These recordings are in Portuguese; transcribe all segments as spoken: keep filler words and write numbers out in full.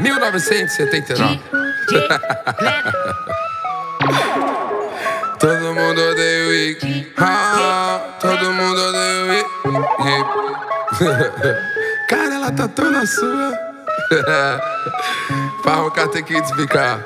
mil novecentos e setenta e nove. Todo mundo odeia o Iggy. Ah, todo mundo odeia o Iggy. Cara, ela tá tão na sua. Farroca tem que desbicar.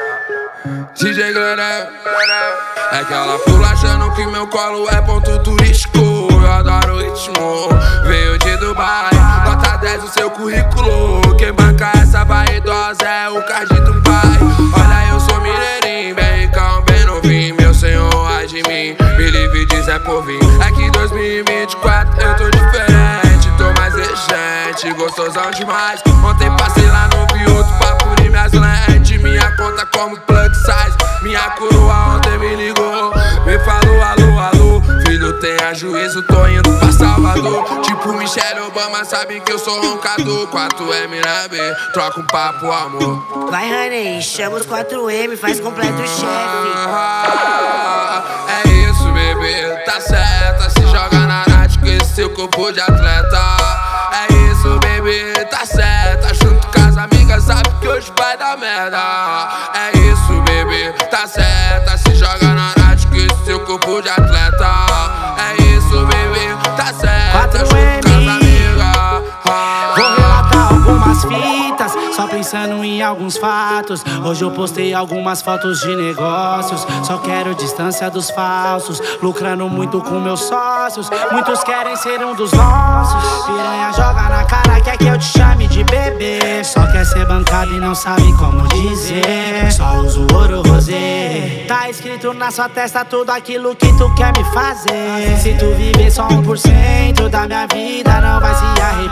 D J Glenel. É que ela pula achando que meu colo é ponto turístico. Eu adoro o ritmo, veio de Dubai. Nota dez o seu currículo. Quem banca essa vaidosa é o card do pai. Olha, eu sou mineirinho, bem ricão, bem novinho. Meu senhor, ai de mim, me livre diz é por vir. É que dois mil e vinte e quatro eu tô diferente, tô mais exigente, gostosão demais. Ontem passei lá no Viúto pra pulir minhas lentes. Minha conta como plug size, minha coroa ontem me ligou. Me falou alô, alô, filho tenha juízo, tô indo pra Salvador. Tipo Michelle Obama, sabe que eu sou roncador. quatro M na B, troca um papo, amor. Vai, honey, chama os quatro M, faz completo o chefe. Ah, é isso, bebê, tá certa. Se joga na night com esse seu corpo de atleta. É isso, bebê, tá certa. Junto com as amigas, sabe que hoje vai dar merda. É isso, bebê, tá certa. Se joga na night com esse seu corpo de atleta. É isso, bebê, tá certa. Junto com as amigas. Ah, vou relatar algumas fitas, só pensando em alguns fatos. Hoje eu postei algumas fotos de negócios. Só quero distância dos falsos, lucrando muito com meus sócios. Muitos querem ser um dos nossos. Piranha joga na cara, quer que eu te chame de bebê. Só quer ser bancado e não sabe como dizer. Só uso ouro rosé. Tá escrito na sua testa tudo aquilo que tu quer me fazer. Se tu viver só um por cento da minha vida, não vai se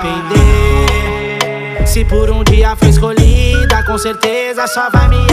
arrepender. Se por um dia foi escolhida, com certeza só vai me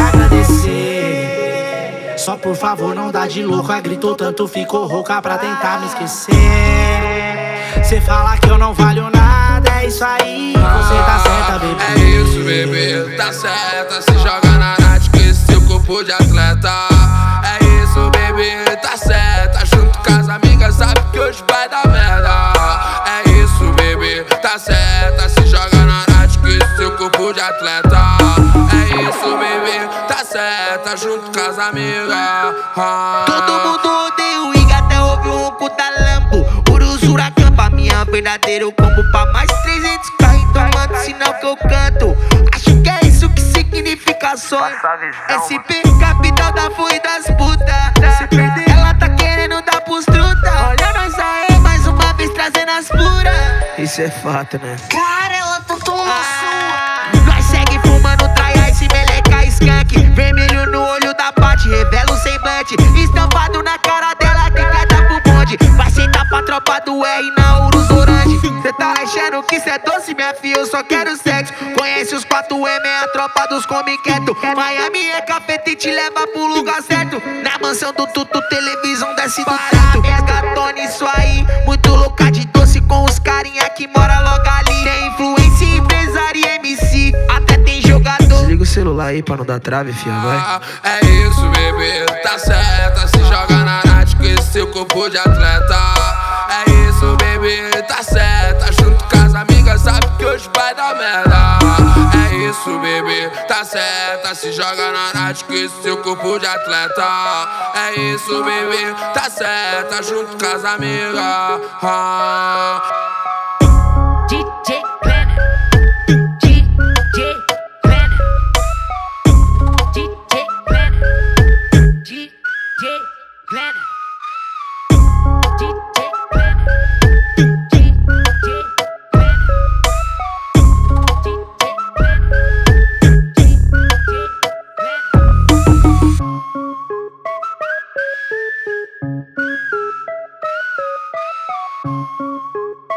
agradecer. Só por favor não dá de louco, a gritou tanto ficou rouca pra tentar me esquecer. Cê fala que eu não valho nada, é isso aí, você tá certa, bebê. É isso, bebê, tá certa. Se joga na night com esse seu corpo de atleta. É isso, bebê, tá certa. Junto com as amigas, sabe que hoje vai dar merda. É isso, bebê, tá certa. Se joga na night com esse seu corpo de atleta. É isso, bebê, tá certa. Junto com as amigas. Ah. Todo mundo odeia o Iggy, até ouve o ronco da Lambo. Urusura campa, minha verdadeiro combo pra mais trezentos k. Então manda sinal que eu canto. Acho que é isso que significa sonho. S P, capital da fui das putas. Se perder, ela tá querendo dar pros truta. Olha nós aí, mais uma vez trazendo as puras. Isso é fato, né? Cara, ela tá tão Ah, nós segue fumando traia e se meleca skunk. Vermelho no olho da Paty, revela o semblante. Estampado na cara dela, que quer dar pro bonde. Vai sentar pra tropa do R na Urus Orange. Cê tá achando que cê é doce, minha filha, eu só quero sexo. Conhece os quatro M, é a tropa dos come quieto. Miami é cafeta e te leva pro lugar certo. Na mansão do Tutu, televisão desce do teto. Resgatou nisso aí, muito louca de doce com os carinha que mora logo ali. Tem influência, empresário e M C, até tem jogador. Desliga o celular aí pra não dar trave, fia, vai. Ah, é isso, bebê, tá certa. Se joga na night com esse seu corpo de atleta. É isso, bebê, tá certa. Junto com as amigas, sabe que hoje vai dar merda. É isso, bebê, tá certa. Se joga na night com esse seu corpo de atleta. É isso, bebê, tá certa. Junto com as amigas. Ah. D J Glenel, D J Glenel, D J Glenel, D J Glenel, D J Glenel, D J Glenel.